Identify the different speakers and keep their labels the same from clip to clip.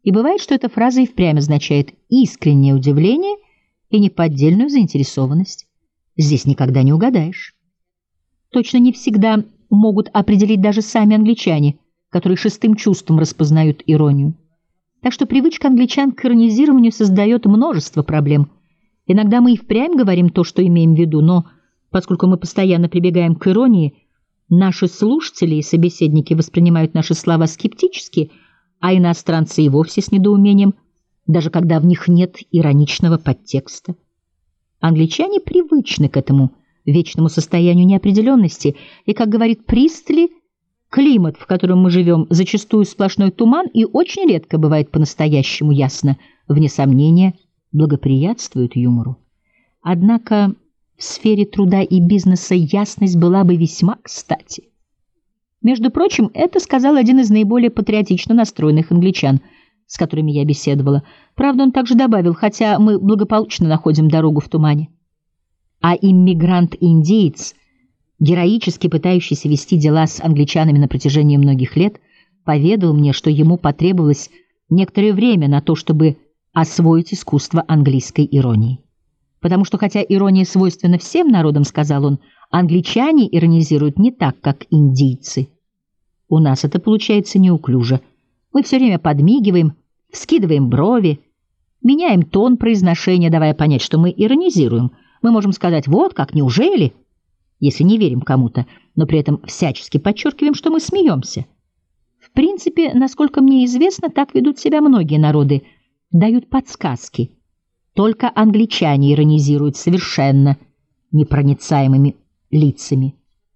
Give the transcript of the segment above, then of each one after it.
Speaker 1: И бывает, что эта фраза и впрямь означает искреннее удивление и неподдельную заинтересованность. Здесь никогда не угадаешь. Точно не всегда могут определить даже сами англичане, которые шестым чувством распознают иронию. Так что привычка англичан к иронизированию создает множество проблем. Иногда мы и впрямь говорим то, что имеем в виду, но поскольку мы постоянно прибегаем к иронии, наши слушатели и собеседники воспринимают наши слова скептически, а иностранцы и вовсе с недоумением, даже когда в них нет ироничного подтекста. Англичане привычны к этому вечному состоянию неопределенности, и, как говорит Пристли, климат, в котором мы живем, зачастую сплошной туман и очень редко бывает по-настоящему ясно, вне сомнения, благоприятствует юмору. Однако в сфере труда и бизнеса ясность была бы весьма кстати. Между прочим, это сказал один из наиболее патриотично настроенных англичан, с которыми я беседовала. Правда, он также добавил, хотя мы благополучно находим дорогу в тумане. А иммигрант-индеец, героически пытающийся вести дела с англичанами на протяжении многих лет, поведал мне, что ему потребовалось некоторое время на то, чтобы освоить искусство английской иронии. Потому что, хотя ирония свойственна всем народам, сказал он, англичане иронизируют не так, как индийцы. У нас это получается неуклюже. Мы все время подмигиваем, вскидываем брови, меняем тон произношения, давая понять, что мы иронизируем. Мы можем сказать «вот как, неужели?», если не верим кому-то, но при этом всячески подчеркиваем, что мы смеемся. В принципе, насколько мне известно, так ведут себя многие народы, дают подсказки. Только англичане иронизируют совершенно непроницаемыми лицами.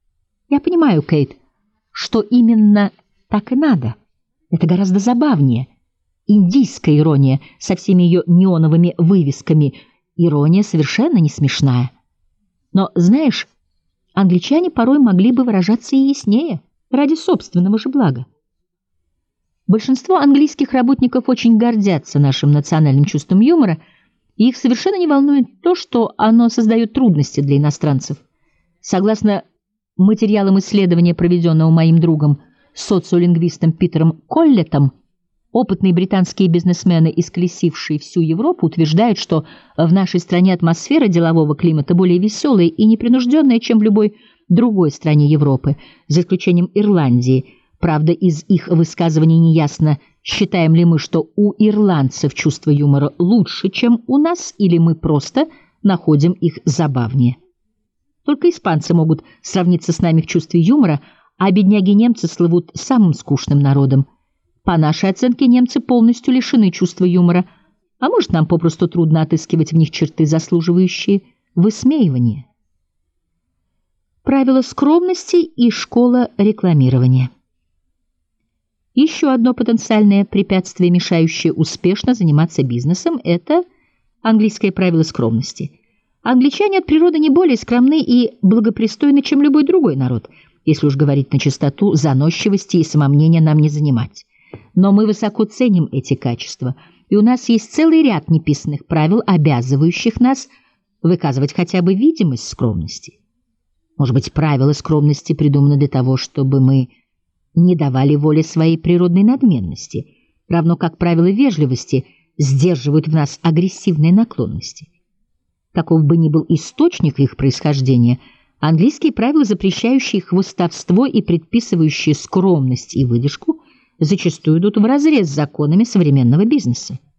Speaker 1: Я понимаю, Кейт, что именно так и надо. Это гораздо забавнее. Индийская ирония со всеми ее неоновыми вывесками, ирония совершенно не смешная. Но, знаешь, англичане порой могли бы выражаться и яснее, ради собственного же блага. Большинство английских работников очень гордятся нашим национальным чувством юмора, и их совершенно не волнует то, что оно создает трудности для иностранцев. Согласно материалам исследования, проведенного моим другом, социолингвистом Питером Коллеттом, опытные британские бизнесмены, исколесившие всю Европу, утверждают, что в нашей стране атмосфера делового климата более веселая и непринужденная, чем в любой другой стране Европы, за исключением Ирландии. Правда, из их высказываний неясно, считаем ли мы, что у ирландцев чувство юмора лучше, чем у нас, или мы просто находим их забавнее. Только испанцы могут сравниться с нами в чувстве юмора, а бедняги-немцы слывут самым скучным народом. По нашей оценке, немцы полностью лишены чувства юмора, а может, нам попросту трудно отыскивать в них черты, заслуживающие высмеивания. Правила скромности и школа рекламирования. Еще одно потенциальное препятствие, мешающее успешно заниматься бизнесом, это английское правило скромности. Англичане от природы не более скромны и благопристойны, чем любой другой народ. Если уж говорить на чистоту, заносчивости и самомнения нам не занимать. Но мы высоко ценим эти качества, и у нас есть целый ряд неписанных правил, обязывающих нас выказывать хотя бы видимость скромности. Может быть, правила скромности придуманы для того, чтобы мы не давали воли своей природной надменности, равно как правила вежливости сдерживают в нас агрессивные наклонности. Каков бы ни был источник их происхождения, английские правила, запрещающие хвастовство и предписывающие скромность и выдержку, зачастую идут вразрез с законами современного бизнеса.